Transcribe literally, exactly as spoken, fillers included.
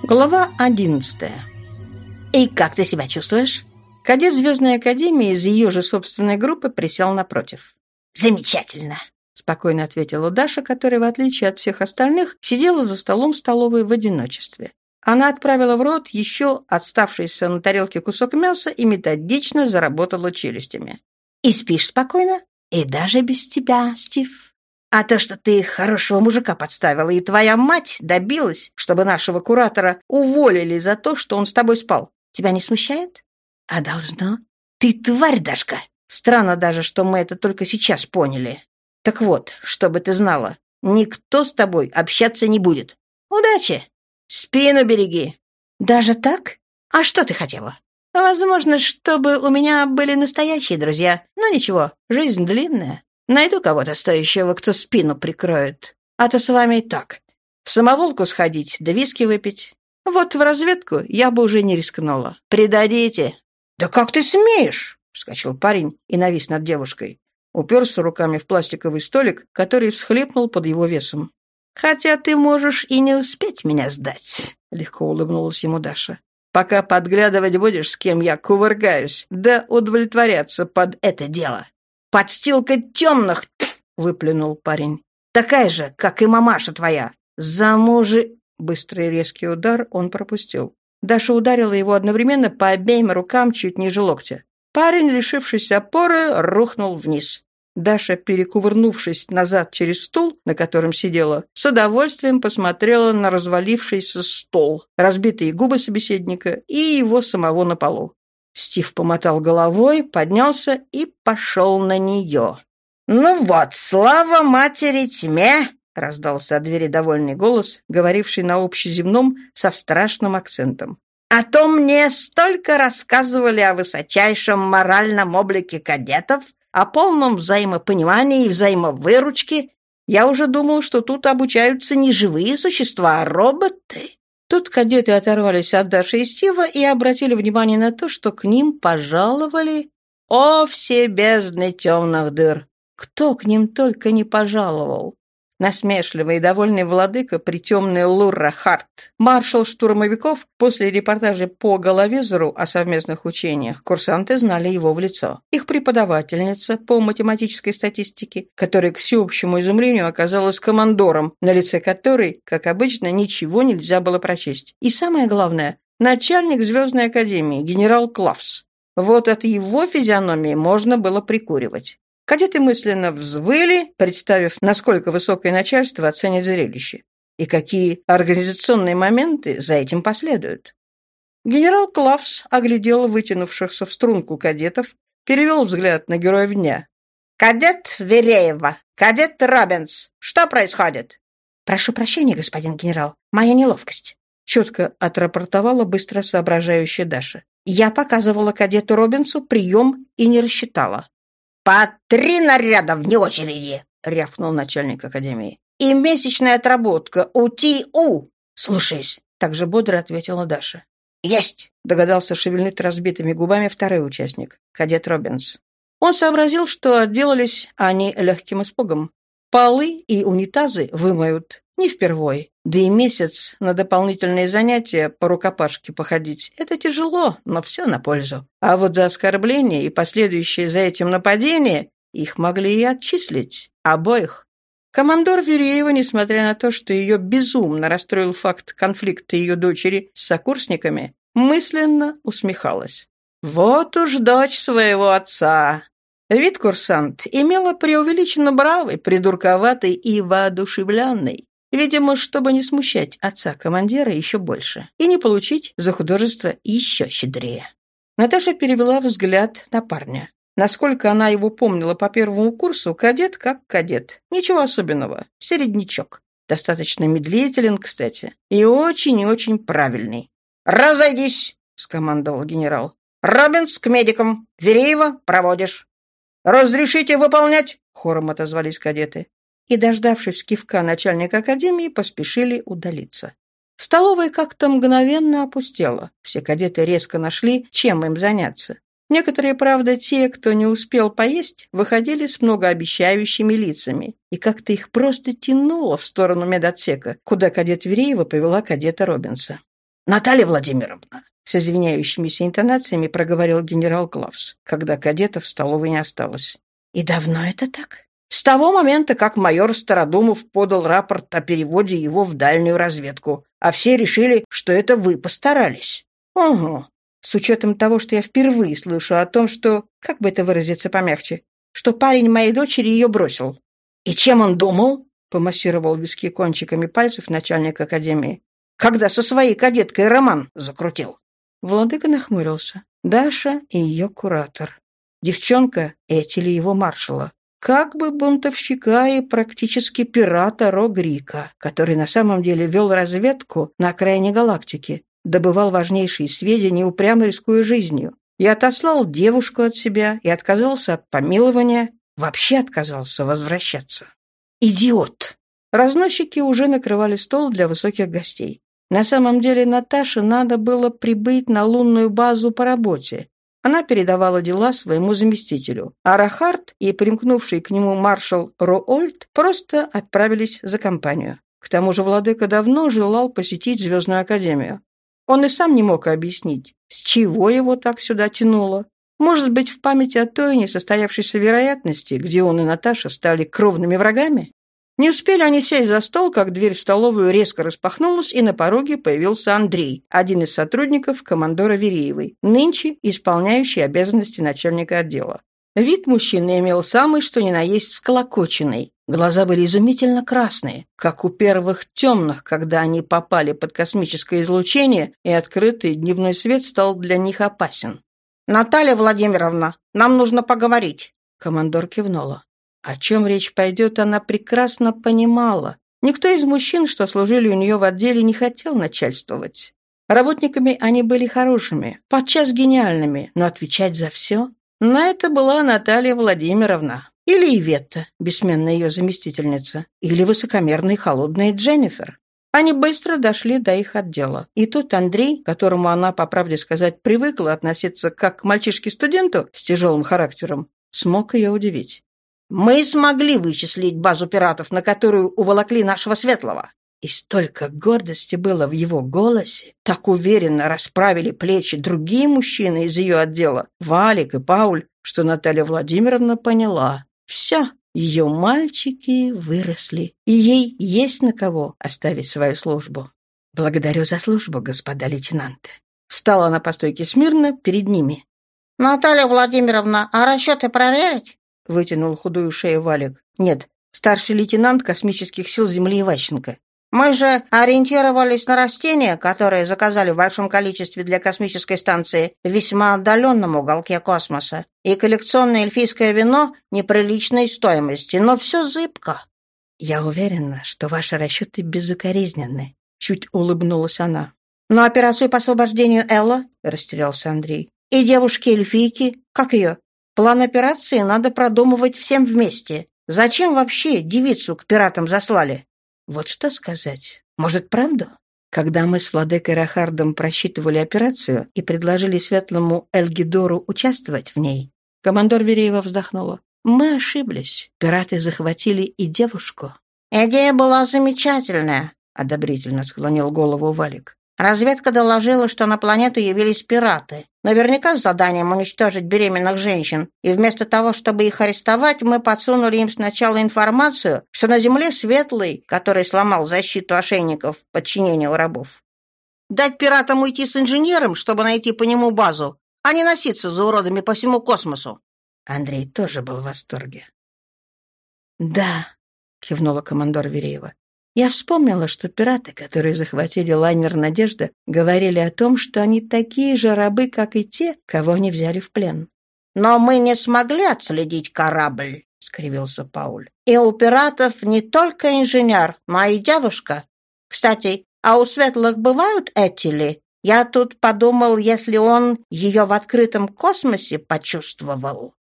Глава одиннадцатая. «И как ты себя чувствуешь?» Кадет Звездной Академии из ее же собственной группы присел напротив. «Замечательно», — спокойно ответила Даша, которая, в отличие от всех остальных, сидела за столом в столовой в одиночестве. Она отправила в рот еще отставшийся на тарелке кусок мяса и методично заработала челюстями. «И спишь спокойно? И даже без тебя, Стив. А то, что ты хорошего мужика подставила, и твоя мать добилась, чтобы нашего куратора уволили за то, что он с тобой спал, тебя не смущает? А должно? Ты тварь, Дашка! Странно даже, что мы это только сейчас поняли. Так вот, чтобы ты знала, никто с тобой общаться не будет. Удачи! Спину береги!» «Даже так? А что ты хотела?» «Возможно, чтобы у меня были настоящие друзья. Но ничего, жизнь длинная. Найду кого-то стоящего, кто спину прикроет. А то с вами и так. В самоволку сходить, да виски выпить. Вот в разведку я бы уже не рискнула. Предадите!» «Да как ты смеешь?» — вскочил парень и навис над девушкой. Уперся руками в пластиковый столик, который всхлипнул под его весом. «Хотя ты можешь и не успеть меня сдать», — легко улыбнулась ему Даша. «Пока подглядывать будешь, с кем я кувыргаюсь, да удовлетворяться под это дело». «Подстилка темных!» — выплюнул парень. «Такая же, как и мамаша твоя. Замужи...» Быстрый резкий удар он пропустил. Даша ударила его одновременно по обеим рукам чуть ниже локтя. Парень, лишившись опоры, рухнул вниз. Даша, перекувырнувшись назад через стул, на котором сидела, с удовольствием посмотрела на развалившийся стол, разбитые губы собеседника и его самого на полу. Стив помотал головой, поднялся и пошел на нее. «Ну вот, слава матери тьме!» — раздался от двери довольный голос, говоривший на общеземном со страшным акцентом. «А то мне столько рассказывали о высочайшем моральном облике кадетов, о полном взаимопонимании и взаимовыручке. Я уже думал, что тут обучаются не живые существа, а роботы». Тут кадеты оторвались от Даши и Стива и обратили внимание на то, что к ним пожаловали... О, все бездны темных дыр! Кто к ним только не пожаловал! Насмешливый и довольный владыка, притемный Лурра Харт, маршал штурмовиков, после репортажа по Головезеру о совместных учениях, курсанты знали его в лицо. Их преподавательница по математической статистике, которая, к всеобщему изумлению, оказалась командором, на лице которой, как обычно, ничего нельзя было прочесть. И самое главное, начальник Звездной Академии, генерал Клавс. Вот от его физиономии можно было прикуривать. Кадеты мысленно взвыли, представив, насколько высокое начальство оценит зрелище, и какие организационные моменты за этим последуют. Генерал Клавс оглядел вытянувшихся в струнку кадетов, перевел взгляд на героев дня. «Кадет Вереева! Кадет Робинс! Что происходит?» «Прошу прощения, господин генерал, моя неловкость», — четко отрапортовала быстро соображающая Даша. «Я показывала кадету Робинсу прием и не рассчитала». «По три наряда вне очереди!» — рявкнул начальник академии. «И месячная отработка у Ти-У!» «Слушаюсь!» — также бодро ответила Даша. «Есть!» — догадался шевельнуть разбитыми губами второй участник, кадет Робинс. Он сообразил, что отделались они легким испугом. Полы и унитазы вымоют не впервой. Да и месяц на дополнительные занятия по рукопашке походить — это тяжело, но все на пользу. А вот за оскорбление и последующее за этим нападение их могли и отчислить. Обоих. Командор Вереева, несмотря на то, что ее безумно расстроил факт конфликта ее дочери с сокурсниками, мысленно усмехалась. Вот уж дочь своего отца. Вид курсант имела преувеличенно бравый, придурковатый и воодушевленный. Видимо, чтобы не смущать отца-командира еще больше и не получить за художество еще щедрее. Наташа перевела взгляд на парня. Насколько она его помнила по первому курсу, кадет как кадет. Ничего особенного. Середнячок. Достаточно медлителен, кстати. И очень и очень правильный. «Разойдись!» — скомандовал генерал. «Робинс к медикам. Вереева проводишь». «Разрешите выполнять?» — хором отозвались кадеты. И, дождавшись кивка начальника академии, поспешили удалиться. Столовая как-то мгновенно опустела. Все кадеты резко нашли, чем им заняться. Некоторые, правда, те, кто не успел поесть, выходили с многообещающими лицами, и как-то их просто тянуло в сторону медотсека, куда кадет Вереева повела кадета Робинса. «Наталья Владимировна», — с извиняющимися интонациями проговорил генерал Клавс, когда кадетов в столовой не осталось. «И давно это так?» «С того момента, как майор Стародумов подал рапорт о переводе его в дальнюю разведку, а все решили, что это вы постарались». «Угу. С учетом того, что я впервые слышу о том, что, как бы это выразиться помягче, что парень моей дочери ее бросил». «И чем он думал?» — помассировал виски кончиками пальцев начальник академии. «Когда со своей кадеткой роман закрутил». Владыка нахмурился. Даша и ее куратор. Девчонка Этели его маршала. Как бы бунтовщика и практически пирата Рогрика, который на самом деле вел разведку на окраине галактики, добывал важнейшие сведения, упрямо рискуя жизнью. И отослал девушку от себя, и отказался от помилования, вообще отказался возвращаться. Идиот! Разносчики уже накрывали стол для высоких гостей. На самом деле Наташе надо было прибыть на лунную базу по работе. Она передавала дела своему заместителю, а Рахард и примкнувший к нему маршал Роольд просто отправились за компанию. К тому же владыка давно желал посетить Звездную академию. Он и сам не мог объяснить, с чего его так сюда тянуло. Может быть, в памяти о той несостоявшейся вероятности, где он и Наташа стали кровными врагами? Не успели они сесть за стол, как дверь в столовую резко распахнулась, и на пороге появился Андрей, один из сотрудников командора Вереевой, нынче исполняющий обязанности начальника отдела. Вид мужчины имел самый что ни на есть всколокоченный. Глаза были изумительно красные, как у первых темных, когда они попали под космическое излучение, и открытый дневной свет стал для них опасен. «Наталья Владимировна, нам нужно поговорить», — командор кивнула. О чем речь пойдет, она прекрасно понимала. Никто из мужчин, что служили у нее в отделе, не хотел начальствовать. Работниками они были хорошими, подчас гениальными, но отвечать за все? На это была Наталья Владимировна. Или Иветта, бессменная ее заместительница, или высокомерная и холодная Дженнифер. Они быстро дошли до их отдела. И тут Андрей, которому она, по правде сказать, привыкла относиться как к мальчишке-студенту с тяжелым характером, смог ее удивить. «Мы смогли вычислить базу пиратов, на которую уволокли нашего Светлого». И столько гордости было в его голосе, так уверенно расправили плечи другие мужчины из ее отдела, Валик и Пауль, что Наталья Владимировна поняла. Все, ее мальчики выросли, и ей есть на кого оставить свою службу. «Благодарю за службу, господа лейтенанты». Встала на по стойке смирно перед ними. «Наталья Владимировна, а расчеты проверить?» — вытянул худую шею Валик. «Нет, старший лейтенант космических сил Земли Иващенко». «Мы же ориентировались на растения, которые заказали в большом количестве для космической станции в весьма отдаленном уголке космоса, и коллекционное эльфийское вино неприличной стоимости, но все зыбко». «Я уверена, что ваши расчеты безукоризненны», — чуть улыбнулась она. «Но операцию по освобождению Элла?» — растерялся Андрей. «И девушки-эльфийки? Как ее? План операции надо продумывать всем вместе. Зачем вообще девицу к пиратам заслали?» Вот что сказать? Может, правду? Когда мы с владыкой Рахардом просчитывали операцию и предложили светлому Эльгидору участвовать в ней, командор Вереева вздохнула. Мы ошиблись. Пираты захватили и девушку. «Идея была замечательная», — одобрительно склонил голову Валик. «Разведка доложила, что на планету явились пираты. Наверняка с заданием уничтожить беременных женщин. И вместо того, чтобы их арестовать, мы подсунули им сначала информацию, что на Земле Светлый, который сломал защиту ошейников подчинения у рабов. Дать пиратам уйти с инженером, чтобы найти по нему базу, а не носиться за уродами по всему космосу». Андрей тоже был в восторге. «Да», — кивнула командор Вереева. «Я вспомнила, что пираты, которые захватили лайнер «Надежда», говорили о том, что они такие же рабы, как и те, кого они взяли в плен». «Но мы не смогли отследить корабль», — скривился Пауль. «И у пиратов не только инженер, но и девушка. Кстати, а у светлых бывают Этели? Я тут подумал, если он ее в открытом космосе почувствовал».